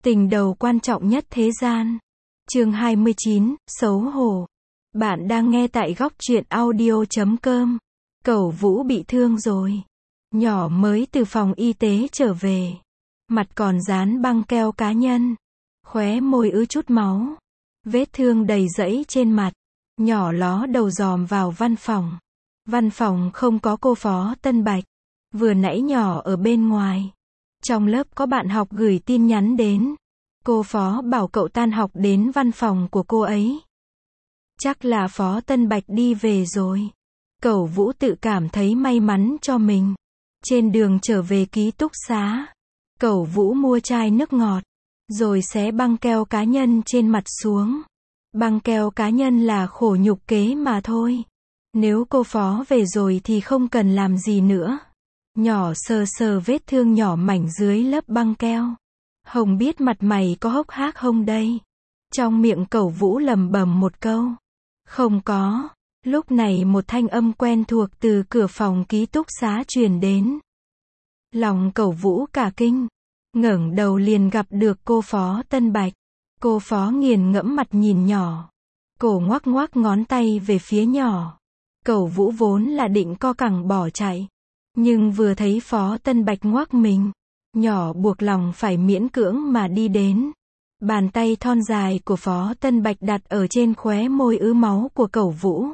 Tình đầu quan trọng nhất thế gian. Chương 29, xấu hổ. Bạn đang nghe tại góc truyện audio.com. Cẩu Vũ bị thương rồi. Nhỏ mới từ phòng y tế trở về. Mặt còn dán băng keo cá nhân. Khóe môi ứ chút máu. Vết thương đầy rẫy trên mặt. Nhỏ ló đầu dòm vào văn phòng. Văn phòng không có cô Phó Tân Bạch. Vừa nãy nhỏ ở bên ngoài. Trong lớp có bạn học gửi tin nhắn đến. Cô Phó bảo cậu tan học đến văn phòng của cô ấy. Chắc là Phó Tân Bạch đi về rồi. Cẩu Vũ tự cảm thấy may mắn cho mình. Trên đường trở về ký túc xá, Cẩu Vũ mua chai nước ngọt, rồi xé băng keo cá nhân trên mặt xuống. Băng keo cá nhân là khổ nhục kế mà thôi. Nếu cô Phó về rồi thì không cần làm gì nữa. Nhỏ sờ sờ vết thương nhỏ mảnh dưới lớp băng keo. Hồng biết mặt mày có hốc hác không đây? Trong miệng Cẩu Vũ lẩm bẩm một câu. Không có. Lúc này một thanh âm quen thuộc từ cửa phòng ký túc xá truyền đến. Lòng Cẩu Vũ cả kinh. Ngẩng đầu liền gặp được cô Phó Tân Bạch. Cô Phó nghiền ngẫm mặt nhìn nhỏ. Cổ ngoắc ngoắc ngón tay về phía nhỏ. Cẩu Vũ vốn là định co cẳng bỏ chạy. Nhưng vừa thấy Phó Tân Bạch ngoắc mình, nhỏ buộc lòng phải miễn cưỡng mà đi đến. Bàn tay thon dài của Phó Tân Bạch đặt ở trên khóe môi ứ máu của Cẩu Vũ.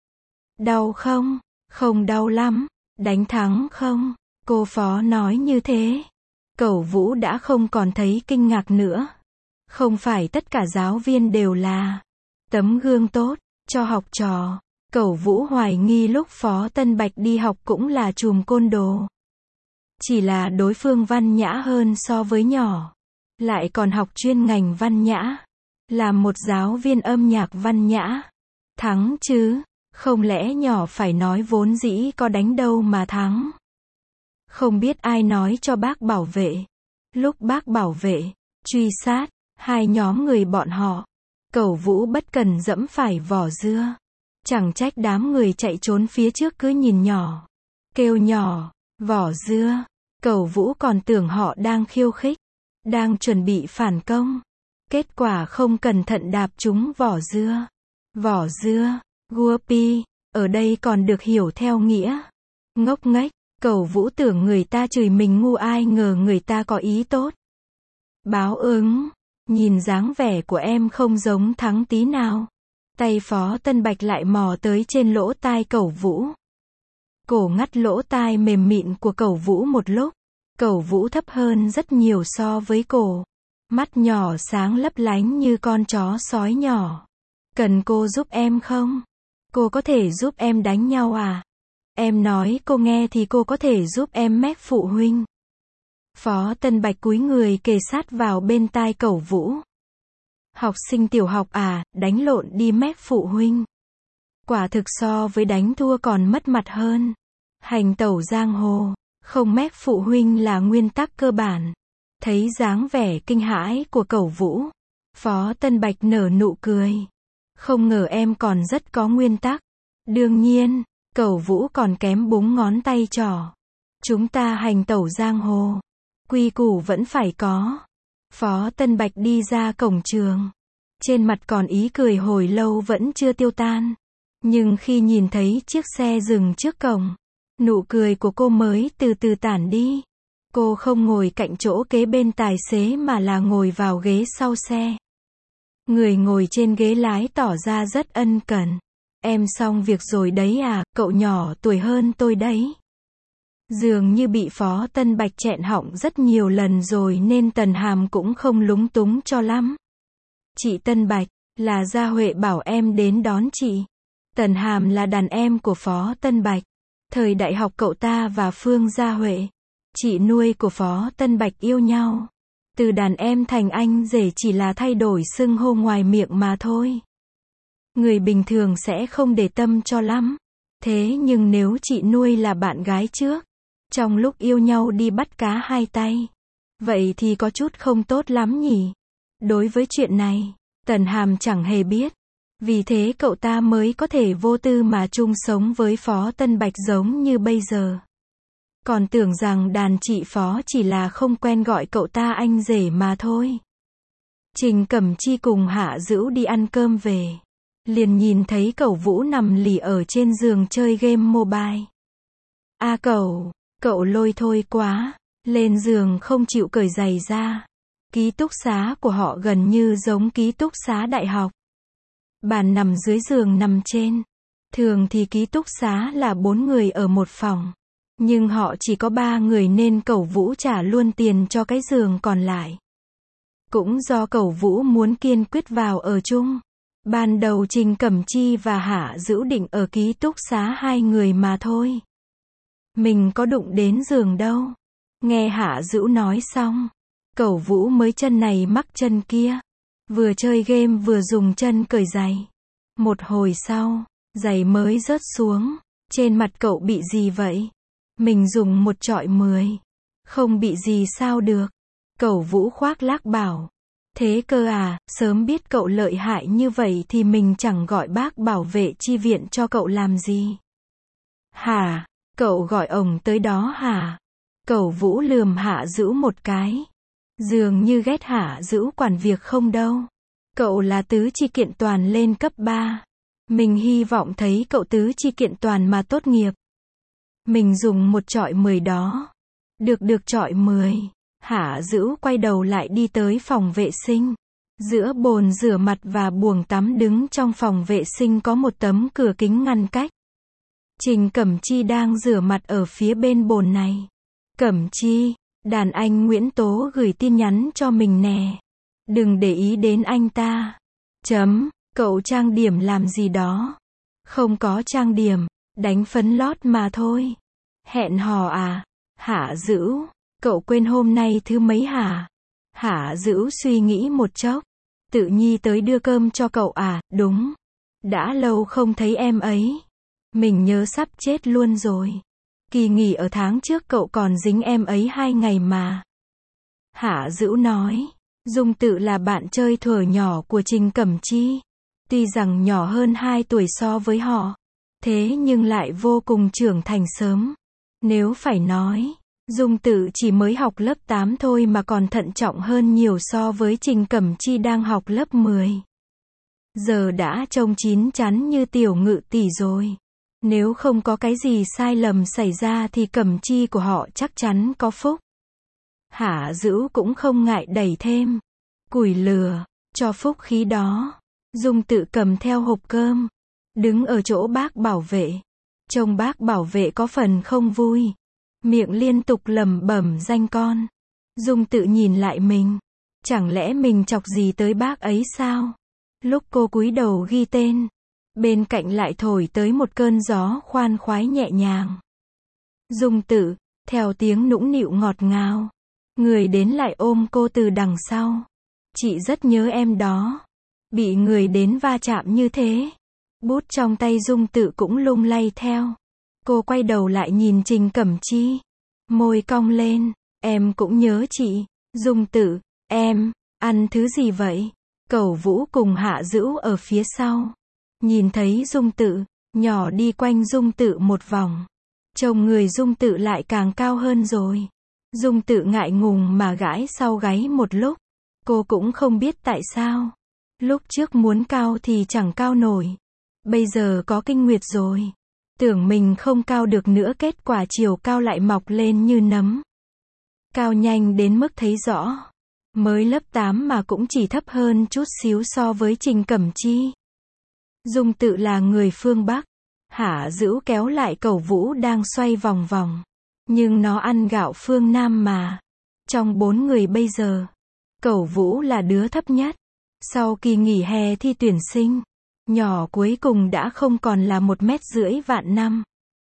Đau không? Không đau lắm. Đánh thắng không? Cô Phó nói như thế. Cẩu Vũ đã không còn thấy kinh ngạc nữa. Không phải tất cả giáo viên đều là tấm gương tốt cho học trò. Cẩu Vũ hoài nghi lúc Phó Tân Bạch đi học cũng là trùm côn đồ. Chỉ là đối phương văn nhã hơn so với nhỏ. Lại còn học chuyên ngành văn nhã. Là một giáo viên âm nhạc văn nhã. Thắng chứ. Không lẽ nhỏ phải nói vốn dĩ có đánh đâu mà thắng. Không biết ai nói cho bác bảo vệ. Lúc bác bảo vệ, truy sát, hai nhóm người bọn họ. Cẩu Vũ bất cần dẫm phải vỏ dưa. Chẳng trách đám người chạy trốn phía trước cứ nhìn nhỏ. Kêu nhỏ, vỏ dưa. Cẩu Vũ còn tưởng họ đang khiêu khích. Đang chuẩn bị phản công. Kết quả không cẩn thận đạp trúng vỏ dưa. Vỏ dưa, guopi, ở đây còn được hiểu theo nghĩa ngốc nghếch. Cẩu Vũ tưởng người ta chửi mình ngu, ai ngờ người ta có ý tốt. Báo ứng, nhìn dáng vẻ của em không giống thắng tí nào. Tay Phó Tân Bạch lại mò tới trên lỗ tai Cẩu Vũ. Cổ ngắt lỗ tai mềm mịn của Cẩu Vũ một lúc. Cẩu Vũ thấp hơn rất nhiều so với cổ. Mắt nhỏ sáng lấp lánh như con chó sói nhỏ. Cần cô giúp em không? Cô có thể giúp em đánh nhau à? Em nói cô nghe thì cô có thể giúp em mách phụ huynh. Phó Tân Bạch cúi người kề sát vào bên tai Cẩu Vũ. Học sinh tiểu học à, đánh lộn đi mách phụ huynh. Quả thực so với đánh thua còn mất mặt hơn. Hành tẩu giang hồ, không mách phụ huynh là nguyên tắc cơ bản. Thấy dáng vẻ kinh hãi của Cẩu Vũ, Phó Tân Bạch nở nụ cười. Không ngờ em còn rất có nguyên tắc. Đương nhiên, Cẩu Vũ còn kém búng ngón tay trỏ. Chúng ta hành tẩu giang hồ, quy củ vẫn phải có. Phó Tân Bạch đi ra cổng trường. Trên mặt còn ý cười hồi lâu vẫn chưa tiêu tan. Nhưng khi nhìn thấy chiếc xe dừng trước cổng, nụ cười của cô mới từ từ tản đi. Cô không ngồi cạnh chỗ kế bên tài xế mà là ngồi vào ghế sau xe. Người ngồi trên ghế lái tỏ ra rất ân cần. Em xong việc rồi đấy à, cậu nhỏ tuổi hơn tôi đấy. Dường như bị Phó Tân Bạch chẹn họng rất nhiều lần rồi nên Tần Hàm cũng không lúng túng cho lắm. Chị Tân Bạch, là Gia Huệ bảo em đến đón chị. Tần Hàm là đàn em của Phó Tân Bạch. Thời đại học cậu ta và Phương Gia Huệ, chị nuôi của Phó Tân Bạch yêu nhau. Từ đàn em thành anh rể chỉ là thay đổi xưng hô ngoài miệng mà thôi. Người bình thường sẽ không để tâm cho lắm. Thế nhưng nếu chị nuôi là bạn gái trước, trong lúc yêu nhau đi bắt cá hai tay, vậy thì có chút không tốt lắm nhỉ. Đối với chuyện này, Tần Hàm chẳng hề biết. Vì thế cậu ta mới có thể vô tư mà chung sống với Phó Tân Bạch giống như bây giờ. Còn tưởng rằng đàn chị Phó chỉ là không quen gọi cậu ta anh rể mà thôi. Trình Cẩm Chi cùng Hạ Dữu đi ăn cơm về. Liền nhìn thấy Cẩu Vũ nằm lì ở trên giường chơi game mobile. A cậu lôi thôi quá. Lên giường không chịu cởi giày ra. Ký túc xá của họ gần như giống ký túc xá đại học. Bàn nằm dưới giường nằm trên. Thường thì ký túc xá là 4 người ở một phòng. Nhưng họ chỉ có 3 người nên Cẩu Vũ trả luôn tiền cho cái giường còn lại. Cũng do Cẩu Vũ muốn kiên quyết vào ở chung. Ban đầu Trình Cẩm Chi và Hạ Dữu định ở ký túc xá 2 người mà thôi. Mình có đụng đến giường đâu. Nghe Hạ Dữu nói xong, Cẩu Vũ mới chân này mắc chân kia. Vừa chơi game vừa dùng chân cởi giày. Một hồi sau, giày mới rớt xuống. Trên mặt cậu bị gì vậy? Mình dùng một chọi 10. Không bị gì sao được. Cẩu Vũ khoác lác bảo. Thế cơ à, sớm biết cậu lợi hại như vậy thì mình chẳng gọi bác bảo vệ chi viện cho cậu làm gì. Hả? Cậu gọi ổng tới đó hả? Cẩu Vũ lườm Hạ Dữu một cái. Dường như ghét Hạ Dữu quản việc không đâu. Cậu là tứ chi kiện toàn lên cấp 3. Mình hy vọng thấy cậu tứ chi kiện toàn mà tốt nghiệp. Mình dùng một chọi 10 đó. Được chọi 10. Hạ Dữu quay đầu lại đi tới phòng vệ sinh. Giữa bồn rửa mặt và buồng tắm đứng trong phòng vệ sinh có một tấm cửa kính ngăn cách. Trình Cẩm Chi đang rửa mặt ở phía bên bồn này. Cẩm Chi, đàn anh Nguyễn Tố gửi tin nhắn cho mình nè. Đừng để ý đến anh ta. Cậu trang điểm làm gì đó? Không có trang điểm, đánh phấn lót mà thôi. Hẹn hò à? Hạ Dữu, cậu quên hôm nay thứ mấy hả? Hạ Dữu suy nghĩ một chốc. Tự Nhi tới đưa cơm cho cậu à? Đúng. Đã lâu không thấy em ấy. Mình nhớ sắp chết luôn rồi. Kỳ nghỉ ở tháng trước cậu còn dính em ấy 2 ngày mà. Hạ Dữu nói. Dung Tự là bạn chơi thuở nhỏ của Trình Cẩm Chi. Tuy rằng nhỏ hơn 2 tuổi so với họ. Thế nhưng lại vô cùng trưởng thành sớm. Nếu phải nói, Dung Tự chỉ mới học lớp 8 thôi mà còn thận trọng hơn nhiều so với Trình Cẩm Chi đang học lớp 10. Giờ đã trông chín chắn như tiểu ngự tỷ rồi. Nếu không có cái gì sai lầm xảy ra thì Cẩm Chi của họ chắc chắn có phúc. Hạ Dữu cũng không ngại đẩy thêm củi lửa cho phúc khí đó. Dung Tự cầm theo hộp cơm, đứng ở chỗ bác bảo vệ. Trông bác bảo vệ có phần không vui, miệng liên tục lẩm bẩm danh con. Dung Tự nhìn lại mình, chẳng lẽ mình chọc gì tới bác ấy sao? Lúc cô cúi đầu ghi tên, bên cạnh lại thổi tới một cơn gió khoan khoái nhẹ nhàng. Dung Tự, theo tiếng nũng nịu ngọt ngào, người đến lại ôm cô từ đằng sau. Chị rất nhớ em đó. Bị người đến va chạm như thế. Bút trong tay Dung Tự cũng lung lay theo. Cô quay đầu lại nhìn Trình Cẩm Chi. Môi cong lên. Em cũng nhớ chị. Dung Tự, em, ăn thứ gì vậy? Cẩu Vũ cùng Hạ Dữu ở phía sau. Nhìn thấy Dung Tự, nhỏ đi quanh Dung Tự một vòng. Trông người Dung Tự lại càng cao hơn rồi. Dung Tự ngại ngùng mà gãi sau gáy một lúc. Cô cũng không biết tại sao. Lúc trước muốn cao thì chẳng cao nổi. Bây giờ có kinh nguyệt rồi. Tưởng mình không cao được nữa, kết quả chiều cao lại mọc lên như nấm. Cao nhanh đến mức thấy rõ. Mới lớp 8 mà cũng chỉ thấp hơn chút xíu so với Trình Cẩm Chi. Dung Tự là người phương Bắc. Hạ Dữu kéo lại Cẩu Vũ đang xoay vòng vòng. Nhưng nó ăn gạo phương Nam mà. Trong 4 người bây giờ, Cẩu Vũ là đứa thấp nhất. Sau kỳ nghỉ hè thi tuyển sinh, nhỏ cuối cùng đã không còn là 1,5 m vạn năm.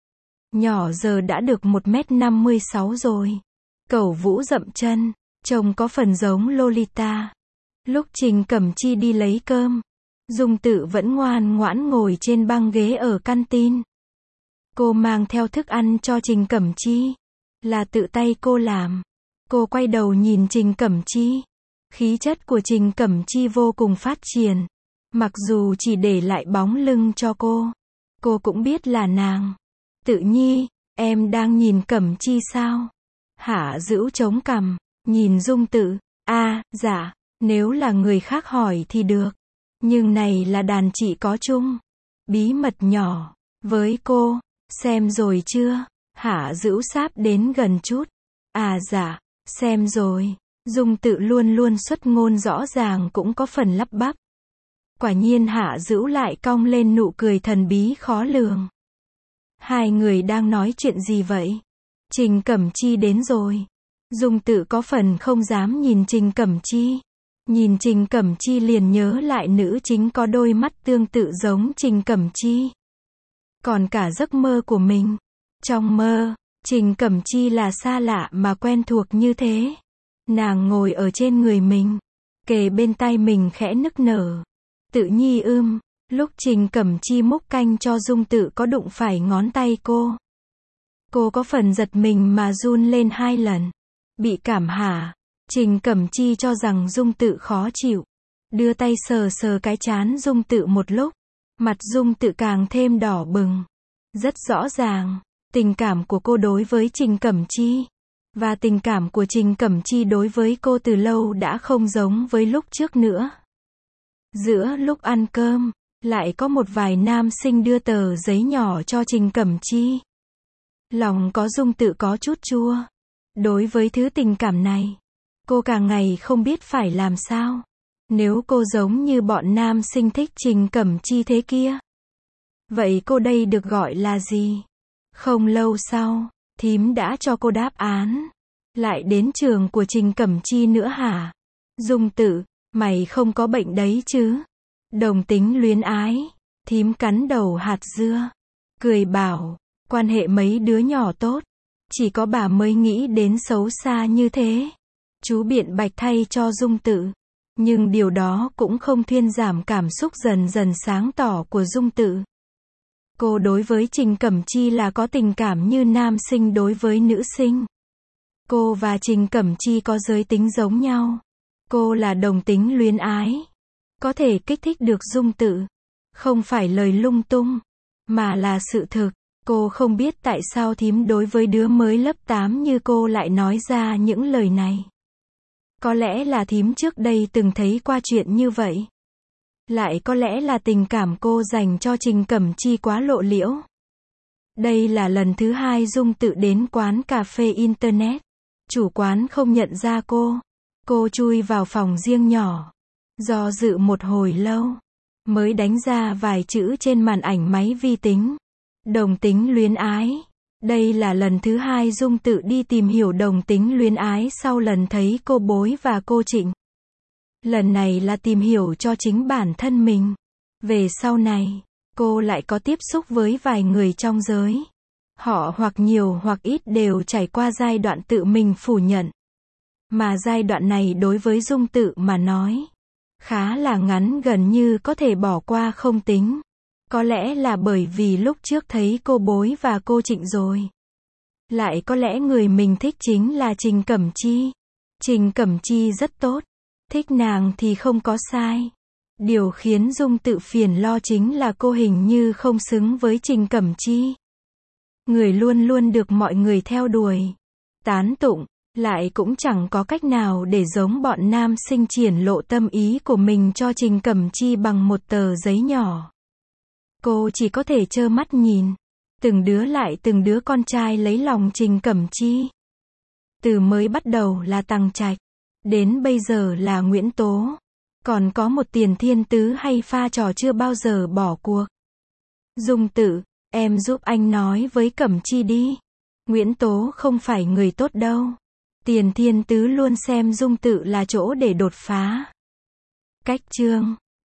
Nhỏ giờ đã được 1,56 m rồi. Cẩu Vũ dậm chân, trông có phần giống Lolita. Lúc Trình Cẩm Chi đi lấy cơm, Dung Tự vẫn ngoan ngoãn ngồi trên băng ghế ở căn tin. Cô mang theo thức ăn cho Trình Cẩm Chi. Là tự tay cô làm. Cô quay đầu nhìn Trình Cẩm Chi. Khí chất của Trình Cẩm Chi vô cùng phát triển. Mặc dù chỉ để lại bóng lưng cho cô cũng biết là nàng. Tự Nhi, em đang nhìn Cẩm Chi sao? Hạ Dữu chống cằm, nhìn Dung Tự. À, dạ, Nếu là người khác hỏi thì được. Nhưng này là đàn chị có chung. Bí mật nhỏ. Với cô. Xem rồi chưa? Hạ Dữu sáp đến gần chút. À dạ. Xem rồi. Dung Tự luôn luôn xuất ngôn rõ ràng cũng có phần lắp bắp. Quả nhiên Hạ Dữu lại cong lên nụ cười thần bí khó lường. Hai người đang nói chuyện gì vậy? Trình Cẩm Chi đến rồi. Dung Tự có phần không dám nhìn Trình Cẩm Chi. Nhìn Trình Cẩm Chi liền nhớ lại nữ chính có đôi mắt tương tự giống Trình Cẩm Chi. Còn cả giấc mơ của mình. Trong mơ, Trình Cẩm Chi là xa lạ mà quen thuộc như thế. Nàng ngồi ở trên người mình, kề bên tai mình khẽ nức nở. Tự nhi lúc Trình Cẩm Chi múc canh cho Dung Tự có đụng phải ngón tay cô. Cô có phần giật mình mà run lên 2 lần. Bị cảm hả? Trình Cẩm Chi cho rằng Dung Tự khó chịu. Đưa tay sờ sờ cái trán Dung Tự một lúc. Mặt Dung Tự càng thêm đỏ bừng. Rất rõ ràng, tình cảm của cô đối với Trình Cẩm Chi. Và tình cảm của Trình Cẩm Chi đối với cô từ lâu đã không giống với lúc trước nữa. Giữa lúc ăn cơm, lại có một vài nam sinh đưa tờ giấy nhỏ cho Trình Cẩm Chi. Lòng có Dung Tự có chút chua. Đối với thứ tình cảm này, cô càng ngày không biết phải làm sao. Nếu cô giống như bọn nam sinh thích Trình Cẩm Chi thế kia, vậy cô đây được gọi là gì? Không lâu sau, thím đã cho cô đáp án. Lại đến trường của Trình Cẩm Chi nữa hả? Dung Tự, mày không có bệnh đấy chứ? Đồng tính luyến ái. Thím cắn đầu hạt dưa. Cười bảo, quan hệ mấy đứa nhỏ tốt. Chỉ có bà mới nghĩ đến xấu xa như thế. Chú biện bạch thay cho Dung Tự. Nhưng điều đó cũng không thuyên giảm cảm xúc dần dần sáng tỏ của Dung Tự. Cô đối với Trình Cẩm Chi là có tình cảm như nam sinh đối với nữ sinh. Cô và Trình Cẩm Chi có giới tính giống nhau. Cô là đồng tính luyến ái. Có thể kích thích được Dung Tự. Không phải lời lung tung, mà là sự thực. Cô không biết tại sao thím đối với đứa mới lớp 8 như cô lại nói ra những lời này. Có lẽ là thím trước đây từng thấy qua chuyện như vậy. Lại có lẽ là tình cảm cô dành cho Trình Cẩm Chi quá lộ liễu. Đây là lần thứ 2 Dung Tự đến quán cà phê Internet. Chủ quán không nhận ra cô. Cô chui vào phòng riêng nhỏ. Do dự một hồi lâu, mới đánh ra vài chữ trên màn ảnh máy vi tính. Đồng tính luyến ái. Đây là lần thứ 2 Dung Tự đi tìm hiểu đồng tính luyến ái sau lần thấy cô Bối và cô Trịnh. Lần này là tìm hiểu cho chính bản thân mình. Về sau này, cô lại có tiếp xúc với vài người trong giới. Họ hoặc nhiều hoặc ít đều trải qua giai đoạn tự mình phủ nhận. Mà giai đoạn này đối với Dung Tự mà nói, khá là ngắn, gần như có thể bỏ qua không tính. Có lẽ là bởi vì lúc trước thấy cô Bối và cô Trịnh rồi. Lại có lẽ người mình thích chính là Trình Cẩm Chi. Trình Cẩm Chi rất tốt. Thích nàng thì không có sai. Điều khiến Dung Tự phiền lo chính là cô hình như không xứng với Trình Cẩm Chi. Người luôn luôn được mọi người theo đuổi, tán tụng, lại cũng chẳng có cách nào để giống bọn nam sinh triển lộ tâm ý của mình cho Trình Cẩm Chi bằng một tờ giấy nhỏ. Cô chỉ có thể trơ mắt nhìn, từng đứa lại từng đứa con trai lấy lòng Trình Cẩm Chi. Từ mới bắt đầu là Tằng Trạch, đến bây giờ là Nguyễn Tố. Còn có một Tiền Thiên Tứ hay pha trò chưa bao giờ bỏ cuộc. Dung Tự, em giúp anh nói với Cẩm Chi đi. Nguyễn Tố không phải người tốt đâu. Tiền Thiên Tứ luôn xem Dung Tự là chỗ để đột phá. Cách chương